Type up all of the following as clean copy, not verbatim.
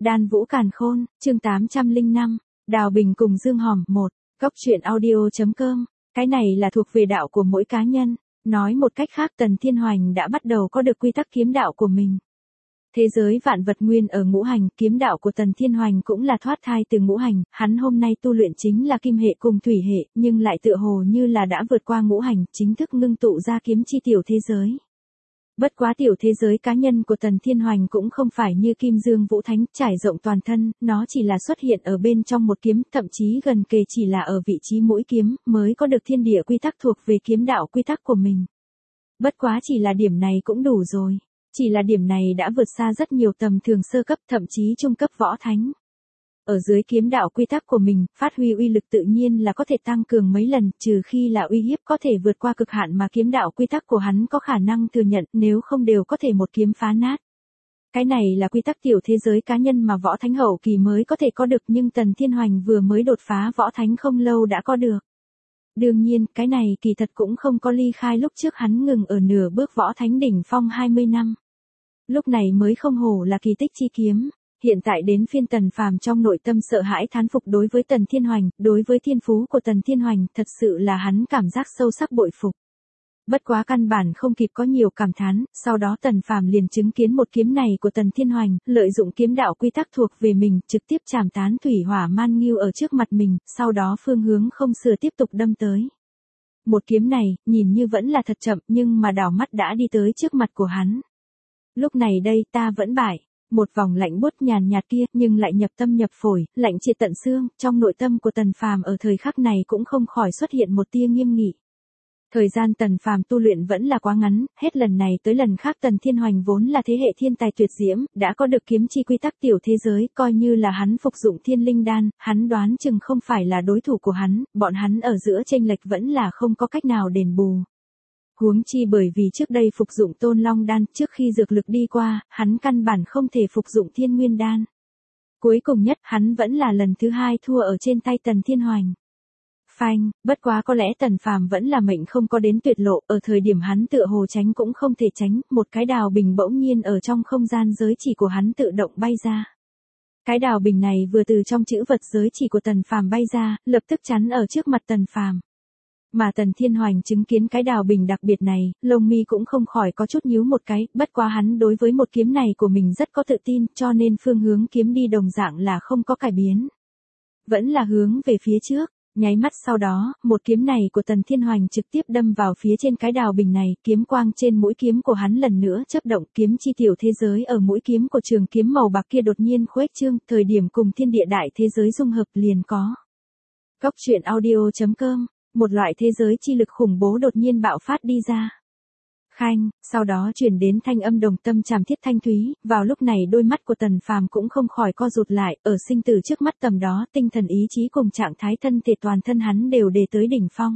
Đan Vũ Càn Khôn, chương 805, Đào Bình cùng Dương Hòm 1, Góc truyện audio.com. Cái này là thuộc về đạo của mỗi cá nhân. Nói một cách khác, Tần Thiên Hoành đã bắt đầu có được quy tắc kiếm đạo của mình. Thế giới vạn vật nguyên ở ngũ hành, kiếm đạo của Tần Thiên Hoành cũng là thoát thai từ ngũ hành, hắn hôm nay tu luyện chính là kim hệ cùng thủy hệ, nhưng lại tựa hồ như là đã vượt qua ngũ hành, chính thức ngưng tụ ra kiếm chi tiểu thế giới. Bất quá tiểu thế giới cá nhân của Tần Thiên Hoành cũng không phải như Kim Dương Vũ Thánh, trải rộng toàn thân, nó chỉ là xuất hiện ở bên trong một kiếm, thậm chí gần kề chỉ là ở vị trí mũi kiếm, mới có được thiên địa quy tắc thuộc về kiếm đạo quy tắc của mình. Bất quá chỉ là điểm này cũng đủ rồi. Chỉ là điểm này đã vượt xa rất nhiều tầm thường sơ cấp, thậm chí trung cấp võ thánh. Ở dưới kiếm đạo quy tắc của mình, phát huy uy lực tự nhiên là có thể tăng cường mấy lần, trừ khi là uy hiếp có thể vượt qua cực hạn mà kiếm đạo quy tắc của hắn có khả năng thừa nhận, nếu không đều có thể một kiếm phá nát. Cái này là quy tắc tiểu thế giới cá nhân mà võ thánh hậu kỳ mới có thể có được, nhưng Tần Thiên Hoành vừa mới đột phá võ thánh không lâu đã có được. Đương nhiên, cái này kỳ thật cũng không có ly khai lúc trước hắn ngừng ở nửa bước võ thánh đỉnh phong 20 năm. Lúc này mới không hổ là kỳ tích chi kiếm. Hiện tại đến phiên Tần Phàm trong nội tâm sợ hãi thán phục đối với Tần Thiên Hoành, đối với thiên phú của Tần Thiên Hoành, thật sự là hắn cảm giác sâu sắc bội phục. Bất quá căn bản không kịp có nhiều cảm thán, sau đó Tần Phàm liền chứng kiến một kiếm này của Tần Thiên Hoành, lợi dụng kiếm đạo quy tắc thuộc về mình, trực tiếp chảm tán thủy hỏa man nghiêu ở trước mặt mình, sau đó phương hướng không sửa tiếp tục đâm tới. Một kiếm này, nhìn như vẫn là thật chậm, nhưng mà đảo mắt đã đi tới trước mặt của hắn. Lúc này đây ta vẫn bại. Một vòng lạnh buốt nhàn nhạt kia, nhưng lại nhập tâm nhập phổi, lạnh triệt tận xương, trong nội tâm của Tần Phàm ở thời khắc này cũng không khỏi xuất hiện một tia nghiêm nghị. Thời gian Tần Phàm tu luyện vẫn là quá ngắn, hết lần này tới lần khác Tần Thiên Hoành vốn là thế hệ thiên tài tuyệt diễm, đã có được kiếm chi quy tắc tiểu thế giới, coi như là hắn phục dụng Thiên Linh Đan, hắn đoán chừng không phải là đối thủ của hắn, bọn hắn ở giữa chênh lệch vẫn là không có cách nào đền bù. Huống chi bởi vì trước đây phục dụng Tôn Long Đan, trước khi dược lực đi qua, hắn căn bản không thể phục dụng Thiên Nguyên Đan. Cuối cùng nhất, hắn vẫn là lần thứ hai thua ở trên tay Tần Thiên Hoành. Phanh, bất quá có lẽ Tần Phàm vẫn là mệnh không có đến tuyệt lộ, ở thời điểm hắn tựa hồ tránh cũng không thể tránh, một cái đào bình bỗng nhiên ở trong không gian giới chỉ của hắn tự động bay ra. Cái đào bình này vừa từ trong chữ vật giới chỉ của Tần Phàm bay ra, lập tức chắn ở trước mặt Tần Phàm. Mà Tần Thiên Hoành chứng kiến cái đào bình đặc biệt này, lông mi cũng không khỏi có chút nhíu một cái, bất quá hắn đối với một kiếm này của mình rất có tự tin, cho nên phương hướng kiếm đi đồng dạng là không có cải biến. Vẫn là hướng về phía trước, nháy mắt sau đó, một kiếm này của Tần Thiên Hoành trực tiếp đâm vào phía trên cái đào bình này, kiếm quang trên mũi kiếm của hắn lần nữa chớp động, kiếm chi tiểu thế giới ở mũi kiếm của trường kiếm màu bạc kia đột nhiên khuếch trương, thời điểm cùng thiên địa đại thế giới dung hợp liền có. Góc truyện audio.com. Một loại thế giới chi lực khủng bố đột nhiên bạo phát đi ra. Khanh, sau đó truyền đến thanh âm đồng tâm trảm thiết thanh thúy, vào lúc này đôi mắt của Tần Phàm cũng không khỏi co rụt lại, ở sinh tử trước mắt tầm đó, tinh thần ý chí cùng trạng thái thân thể toàn thân hắn đều đề tới đỉnh phong.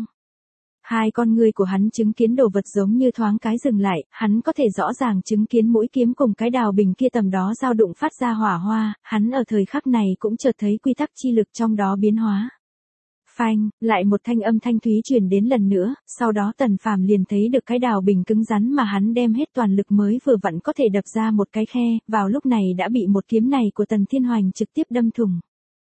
Hai con ngươi của hắn chứng kiến đồ vật giống như thoáng cái dừng lại, hắn có thể rõ ràng chứng kiến mũi kiếm cùng cái đào bình kia tầm đó dao đụng phát ra hỏa hoa, hắn ở thời khắc này cũng chợt thấy quy tắc chi lực trong đó biến hóa. Phanh, lại một thanh âm thanh thúy truyền đến lần nữa, sau đó Tần Phàm liền thấy được cái đào bình cứng rắn mà hắn đem hết toàn lực mới vừa vặn có thể đập ra một cái khe, vào lúc này đã bị một kiếm này của Tần Thiên Hoành trực tiếp đâm thủng.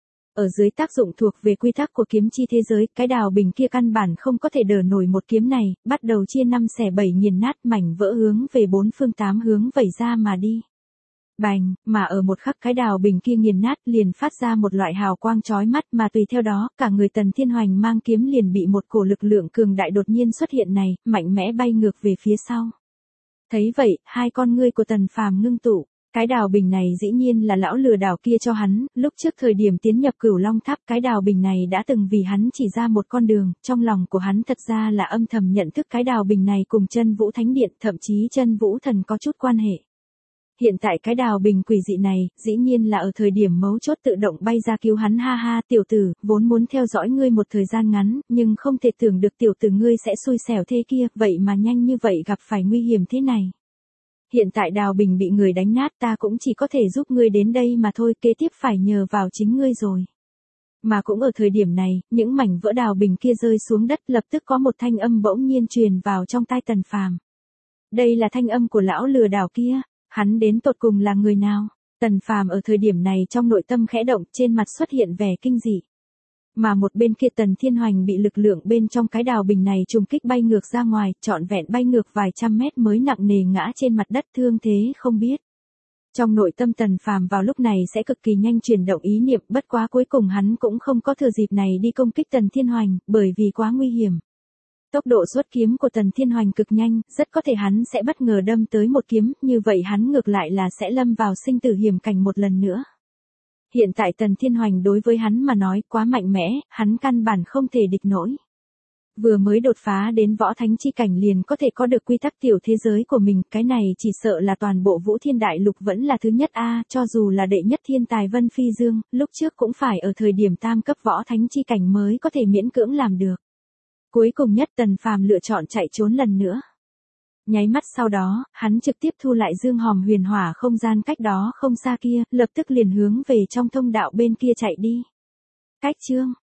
Ở dưới tác dụng thuộc về quy tắc của kiếm chi thế giới, cái đào bình kia căn bản không có thể đỡ nổi một kiếm này, bắt đầu chia 5 xẻ 7 nghiền nát, mảnh vỡ hướng về 4 phương 8 hướng vẩy ra mà đi. Bành, mà ở một khắc cái đào bình kia nghiền nát liền phát ra một loại hào quang chói mắt, mà tùy theo đó, cả người Tần Thiên Hoành mang kiếm liền bị một cổ lực lượng cường đại đột nhiên xuất hiện này, mạnh mẽ bay ngược về phía sau. Thấy vậy, hai con ngươi của Tần Phàm ngưng tụ, cái đào bình này dĩ nhiên là lão lừa đảo kia cho hắn, lúc trước thời điểm tiến nhập Cửu Long Tháp, cái đào bình này đã từng vì hắn chỉ ra một con đường, trong lòng của hắn thật ra là âm thầm nhận thức cái đào bình này cùng Chân Vũ Thánh Điện, thậm chí Chân Vũ Thần có chút quan hệ. Hiện tại cái đào bình quỷ dị này, dĩ nhiên là ở thời điểm mấu chốt tự động bay ra cứu hắn. Ha ha, tiểu tử, vốn muốn theo dõi ngươi một thời gian ngắn, nhưng không thể tưởng được tiểu tử ngươi sẽ xui xẻo thế kia, vậy mà nhanh như vậy gặp phải nguy hiểm thế này. Hiện tại đào bình bị người đánh nát, ta cũng chỉ có thể giúp ngươi đến đây mà thôi, kế tiếp phải nhờ vào chính ngươi rồi. Mà cũng ở thời điểm này, những mảnh vỡ đào bình kia rơi xuống đất, lập tức có một thanh âm bỗng nhiên truyền vào trong tai Tần Phàm. Đây là thanh âm của lão lừa đảo kia. Hắn đến tột cùng là người nào? Tần Phàm ở thời điểm này trong nội tâm khẽ động, trên mặt xuất hiện vẻ kinh dị. Mà một bên kia Tần Thiên Hoành bị lực lượng bên trong cái đào bình này trùng kích bay ngược ra ngoài, trọn vẹn bay ngược vài trăm mét mới nặng nề ngã trên mặt đất, thương thế không biết. Trong nội tâm Tần Phàm vào lúc này sẽ cực kỳ nhanh chuyển động ý niệm, bất quá cuối cùng hắn cũng không có thừa dịp này đi công kích Tần Thiên Hoành, bởi vì quá nguy hiểm. Tốc độ xuất kiếm của Tần Thiên Hoành cực nhanh, rất có thể hắn sẽ bất ngờ đâm tới một kiếm, như vậy hắn ngược lại là sẽ lâm vào sinh tử hiểm cảnh một lần nữa. Hiện tại Tần Thiên Hoành đối với hắn mà nói quá mạnh mẽ, hắn căn bản không thể địch nổi. Vừa mới đột phá đến võ thánh chi cảnh liền có thể có được quy tắc tiểu thế giới của mình, cái này chỉ sợ là toàn bộ Vũ Thiên Đại Lục vẫn là thứ nhất a, cho dù là đệ nhất thiên tài Vân Phi Dương, lúc trước cũng phải ở thời điểm tam cấp võ thánh chi cảnh mới có thể miễn cưỡng làm được. Cuối cùng nhất Tần Phàm lựa chọn chạy trốn lần nữa. Nháy mắt sau đó, hắn trực tiếp thu lại dương hòm huyền hỏa không gian cách đó không xa kia, lập tức liền hướng về trong thông đạo bên kia chạy đi. Cách chương